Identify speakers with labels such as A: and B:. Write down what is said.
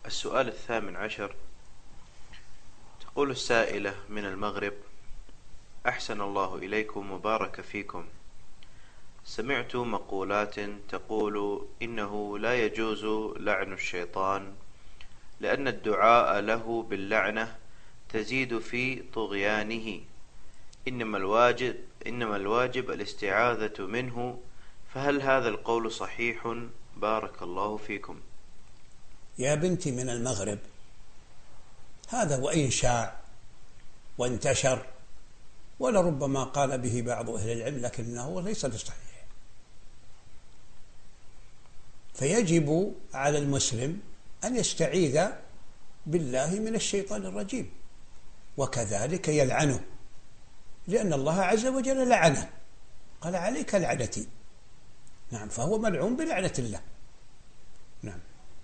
A: السؤال الثامن عشر. تقول السائلة من المغرب: أحسن الله إليكم وبارك فيكم. سمعت مقولات تقول إنه لا يجوز لعن الشيطان لأن الدعاء له باللعنة تزيد في طغيانه، إنما الواجب الاستعاذة منه، فهل هذا القول صحيح؟ بارك الله فيكم.
B: يا بنتي من المغرب، هذا وإن شاع وانتشر ولربما قال به بعض أهل العلم، لكنه ليس بصحيح. فيجب على المسلم أن يستعيذ بالله من الشيطان الرجيم، وكذلك يلعنه، لأن الله عز وجل لعنه، قال عليك لعنتي. نعم، فهو ملعون بلعنة الله.